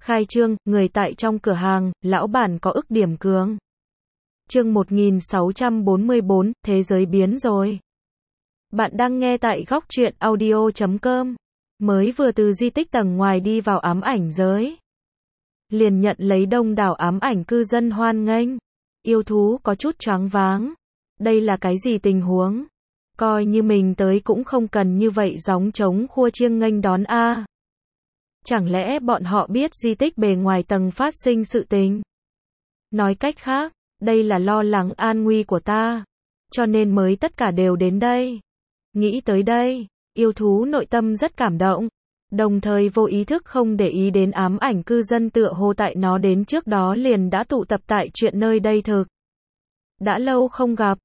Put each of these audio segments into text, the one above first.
Khai trương, người tại trong cửa hàng, lão bản có ức điểm cường. Chương 1644, thế giới biến rồi. Bạn đang nghe tại góc truyện audio.com. Mới vừa từ di tích tầng ngoài đi vào ám ảnh giới, liền nhận lấy đông đảo ám ảnh cư dân hoan nghênh. Yêu thú có chút choáng váng. Đây là cái gì tình huống? Coi như mình tới cũng không cần như vậy gióng trống khua chiêng nghênh đón a. Chẳng lẽ bọn họ biết di tích bề ngoài tầng phát sinh sự tình? Nói cách khác, đây là lo lắng an nguy của ta, cho nên mới tất cả đều đến đây. Nghĩ tới đây, yêu thú nội tâm rất cảm động, đồng thời vô ý thức không để ý đến ám ảnh cư dân tựa hồ tại nó đến trước đó liền đã tụ tập tại chuyện nơi đây thực. Đã lâu không gặp,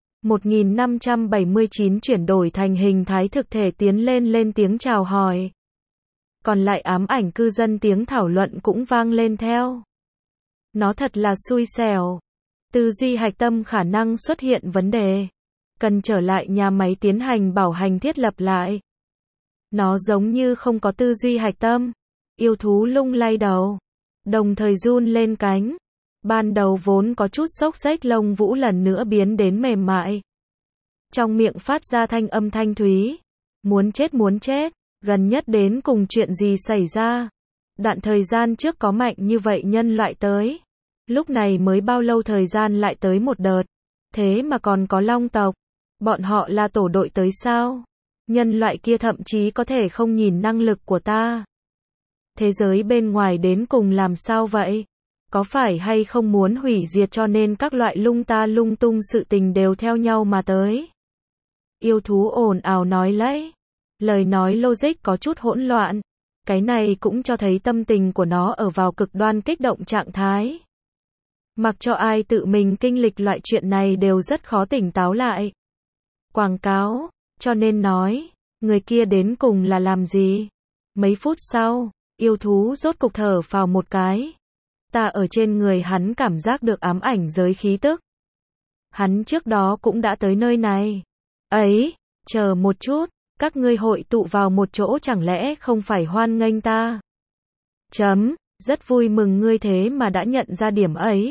1579 chuyển đổi thành hình thái thực thể tiến lên tiếng chào hỏi. Còn lại ám ảnh cư dân tiếng thảo luận cũng vang lên theo. Nó thật là xui xẻo. Tư duy hạch tâm khả năng xuất hiện vấn đề. Cần trở lại nhà máy tiến hành bảo hành thiết lập lại. Nó giống như không có tư duy hạch tâm. Yêu thú lung lay đầu, đồng thời run lên cánh. Ban đầu vốn có chút xốc xếch lông vũ lần nữa biến đến mềm mại. Trong miệng phát ra thanh âm thanh thúy. Muốn chết. Gần nhất đến cùng chuyện gì xảy ra? Đoạn thời gian trước có mạnh như vậy nhân loại tới. Lúc này mới bao lâu thời gian lại tới một đợt. Thế mà còn có long tộc. Bọn họ là tổ đội tới sao? Nhân loại kia thậm chí có thể không nhìn năng lực của ta. Thế giới bên ngoài đến cùng làm sao vậy? Có phải hay không muốn hủy diệt cho nên các loại lung tung sự tình đều theo nhau mà tới? Yêu thú ồn ào nói lấy. Lời nói logic có chút hỗn loạn. Cái này cũng cho thấy tâm tình của nó ở vào cực đoan kích động trạng thái. Mặc cho ai tự mình kinh lịch loại chuyện này đều rất khó tỉnh táo lại. Quảng cáo, cho nên nói, người kia đến cùng là làm gì? Mấy phút sau, yêu thú rốt cục thở phào một cái. Ta ở trên người hắn cảm giác được ám ảnh giới khí tức. Hắn trước đó cũng đã tới nơi này. Ấy, chờ một chút. Các ngươi hội tụ vào một chỗ chẳng lẽ không phải hoan nghênh ta? Rất vui mừng ngươi thế mà đã nhận ra điểm ấy.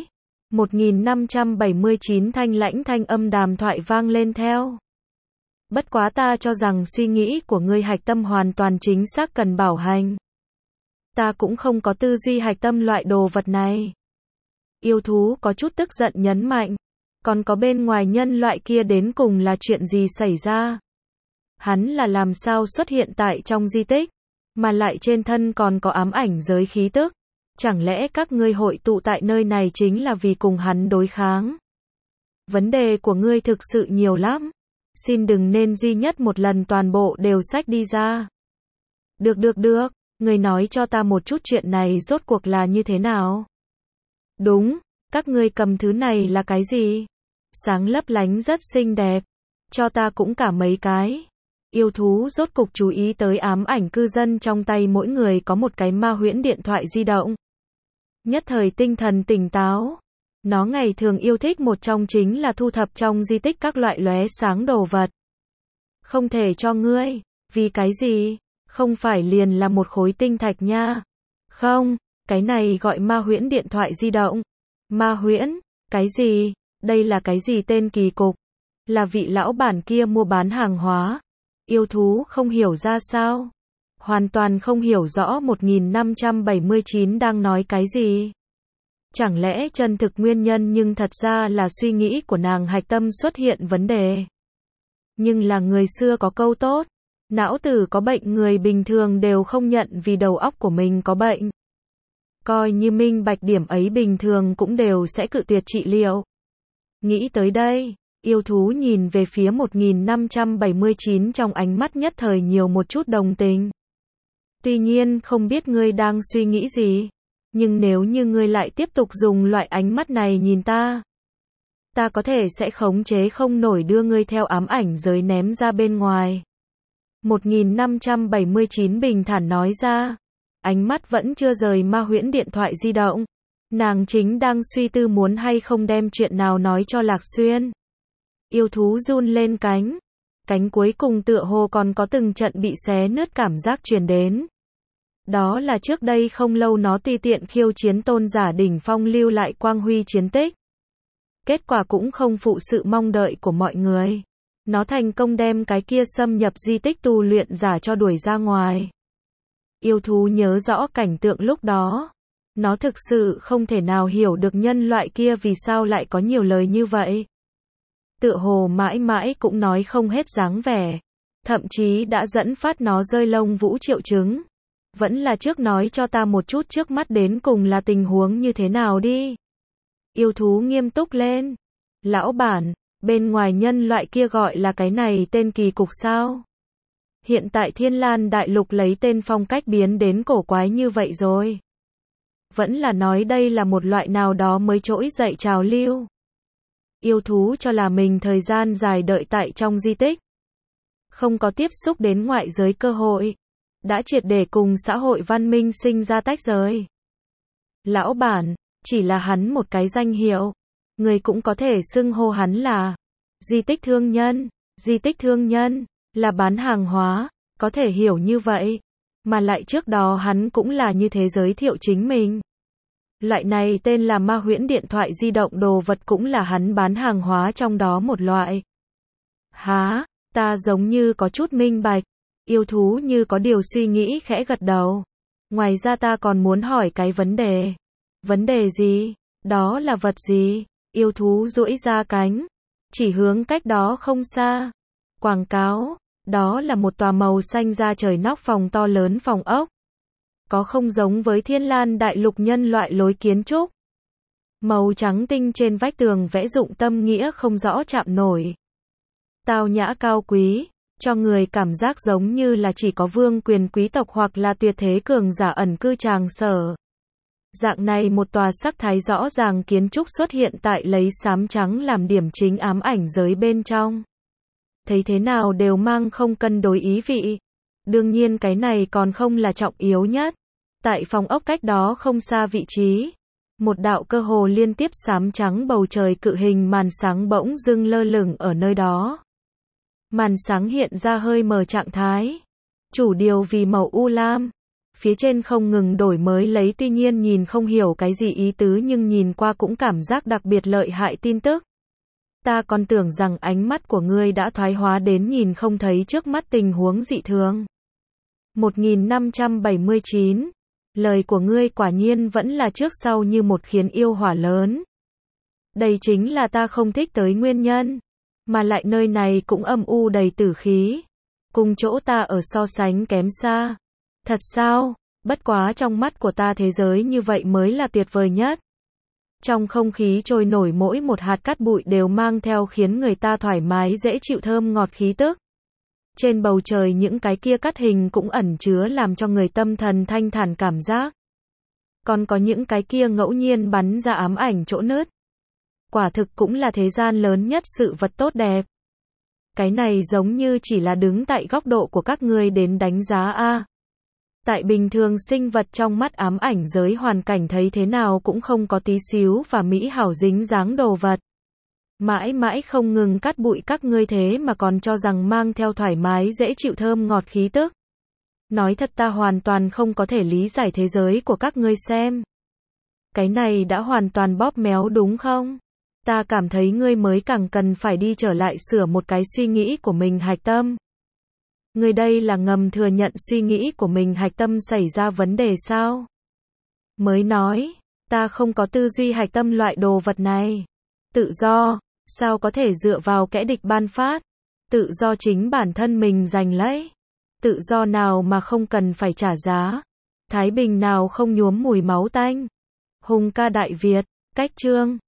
1579 thanh lãnh thanh âm đàm thoại vang lên theo. Bất quá ta cho rằng suy nghĩ của ngươi hạch tâm hoàn toàn chính xác cần bảo hành. Ta cũng không có tư duy hạch tâm loại đồ vật này. Yêu thú có chút tức giận nhấn mạnh. Còn có bên ngoài nhân loại kia đến cùng là chuyện gì xảy ra? Hắn là làm sao xuất hiện tại trong di tích, mà lại trên thân còn có ám ảnh giới khí tức. Chẳng lẽ các ngươi hội tụ tại nơi này chính là vì cùng hắn đối kháng? Vấn đề của ngươi thực sự nhiều lắm. Xin đừng nên duy nhất một lần toàn bộ đều xách đi ra. Được, ngươi nói cho ta một chút chuyện này rốt cuộc là như thế nào? Đúng, các ngươi cầm thứ này là cái gì? Sáng lấp lánh rất xinh đẹp. Cho ta cũng cả mấy cái. Yêu thú rốt cục chú ý tới ám ảnh cư dân trong tay mỗi người có một cái ma huyễn điện thoại di động. Nhất thời tinh thần tỉnh táo. Nó ngày thường yêu thích một trong chính là thu thập trong di tích các loại lóe sáng đồ vật. Không thể cho ngươi. Vì cái gì? Không phải liền là một khối tinh thạch nha. Không, cái này gọi ma huyễn điện thoại di động. Ma huyễn? Cái gì? Đây là cái gì tên kỳ cục? Là vị lão bản kia mua bán hàng hóa. Yêu thú không hiểu ra sao? Hoàn toàn không hiểu rõ 1579 đang nói cái gì. Chẳng lẽ chân thực nguyên nhân nhưng thật ra là suy nghĩ của nàng hạch tâm xuất hiện vấn đề. Nhưng là người xưa có câu tốt. Não tử có bệnh người bình thường đều không nhận vì đầu óc của mình có bệnh. Coi như minh bạch điểm ấy bình thường cũng đều sẽ cự tuyệt trị liệu. Nghĩ tới đây. Yêu thú nhìn về phía 1579 trong ánh mắt nhất thời nhiều một chút đồng tình. Tuy nhiên không biết ngươi đang suy nghĩ gì, nhưng nếu như ngươi lại tiếp tục dùng loại ánh mắt này nhìn ta, ta có thể sẽ khống chế không nổi đưa ngươi theo ám ảnh giới ném ra bên ngoài. 1579 bình thản nói ra, ánh mắt vẫn chưa rời ma huyễn điện thoại di động. Nàng chính đang suy tư muốn hay không đem chuyện nào nói cho Lạc Xuyên. Yêu thú run lên cánh. Cánh cuối cùng tựa hồ còn có từng trận bị xé nứt cảm giác truyền đến. Đó là trước đây không lâu nó tùy tiện khiêu chiến tôn giả đỉnh phong lưu lại quang huy chiến tích. Kết quả cũng không phụ sự mong đợi của mọi người. Nó thành công đem cái kia xâm nhập di tích tu luyện giả cho đuổi ra ngoài. Yêu thú nhớ rõ cảnh tượng lúc đó. Nó thực sự không thể nào hiểu được nhân loại kia vì sao lại có nhiều lời như vậy. Tựa hồ mãi mãi cũng nói không hết dáng vẻ. Thậm chí đã dẫn phát nó rơi lông vũ triệu chứng. Vẫn là trước nói cho ta một chút trước mắt đến cùng là tình huống như thế nào đi. Yêu thú nghiêm túc lên. Lão bản, bên ngoài nhân loại kia gọi là cái này tên kỳ cục sao? Hiện tại Thiên Lan Đại Lục lấy tên phong cách biến đến cổ quái như vậy rồi. Vẫn là nói đây là một loại nào đó mới trỗi dậy trào lưu. Yêu thú cho là mình thời gian dài đợi tại trong di tích. Không có tiếp xúc đến ngoại giới cơ hội. Đã triệt để cùng xã hội văn minh sinh ra tách rời. Lão bản, chỉ là hắn một cái danh hiệu. Người cũng có thể xưng hô hắn là di tích thương nhân. Di tích thương nhân là bán hàng hóa, có thể hiểu như vậy. Mà lại trước đó hắn cũng là như thế giới thiệu chính mình. Loại này tên là ma huyễn điện thoại di động đồ vật cũng là hắn bán hàng hóa trong đó một loại. Hả, ta giống như có chút minh bạch. Yêu thú như có điều suy nghĩ khẽ gật đầu. Ngoài ra ta còn muốn hỏi cái vấn đề. Vấn đề gì? Đó là vật gì? Yêu thú duỗi ra cánh. Chỉ hướng cách đó không xa. Quảng cáo. Đó là một tòa màu xanh da trời nóc phòng to lớn phòng ốc. Có không giống với Thiên Lan Đại Lục nhân loại lối kiến trúc. Màu trắng tinh trên vách tường vẽ dụng tâm nghĩa không rõ chạm nổi. Tao nhã cao quý, cho người cảm giác giống như là chỉ có vương quyền quý tộc hoặc là tuyệt thế cường giả ẩn cư tràng sở. Dạng này một tòa sắc thái rõ ràng kiến trúc xuất hiện tại lấy xám trắng làm điểm chính ám ảnh giới bên trong. Thấy thế nào đều mang không cân đối ý vị. Đương nhiên cái này còn không là trọng yếu nhất. Tại phòng ốc cách đó không xa vị trí, một đạo cơ hồ liên tiếp xám trắng bầu trời cự hình màn sáng bỗng dưng lơ lửng ở nơi đó. Màn sáng hiện ra hơi mờ trạng thái. Chủ điều vì màu u lam. Phía trên không ngừng đổi mới lấy tuy nhiên nhìn không hiểu cái gì ý tứ nhưng nhìn qua cũng cảm giác đặc biệt lợi hại tin tức. Ta còn tưởng rằng ánh mắt của ngươi đã thoái hóa đến nhìn không thấy trước mắt tình huống dị thường. 1579. Lời của ngươi quả nhiên vẫn là trước sau như một khiến yêu hỏa lớn. Đây chính là ta không thích tới nguyên nhân. Mà lại nơi này cũng âm u đầy tử khí. Cùng chỗ ta ở so sánh kém xa. Thật sao? Bất quá trong mắt của ta thế giới như vậy mới là tuyệt vời nhất. Trong không khí trôi nổi mỗi một hạt cát bụi đều mang theo khiến người ta thoải mái dễ chịu thơm ngọt khí tức. Trên bầu trời những cái kia cát hình cũng ẩn chứa làm cho người tâm thần thanh thản cảm giác. Còn có những cái kia ngẫu nhiên bắn ra ám ảnh chỗ nứt. Quả thực cũng là thế gian lớn nhất sự vật tốt đẹp. Cái này giống như chỉ là đứng tại góc độ của các ngươi đến đánh giá a. Tại bình thường sinh vật trong mắt ám ảnh giới hoàn cảnh thấy thế nào cũng không có tí xíu và mỹ hảo dính dáng đồ vật. Mãi mãi không ngừng cắt bụi các ngươi thế mà còn cho rằng mang theo thoải mái dễ chịu thơm ngọt khí tức. Nói thật ta hoàn toàn không có thể lý giải thế giới của các ngươi xem. Cái này đã hoàn toàn bóp méo đúng không? Ta cảm thấy ngươi mới càng cần phải đi trở lại sửa một cái suy nghĩ của mình hạch tâm. Ngươi đây là ngầm thừa nhận suy nghĩ của mình hạch tâm xảy ra vấn đề sao? Mới nói, ta không có tư duy hạch tâm loại đồ vật này. Tự do, sao có thể dựa vào kẻ địch ban phát? Tự do chính bản thân mình giành lấy. Tự do nào mà không cần phải trả giá? Thái bình nào không nhuốm mùi máu tanh? Hùng ca Đại Việt, cách chương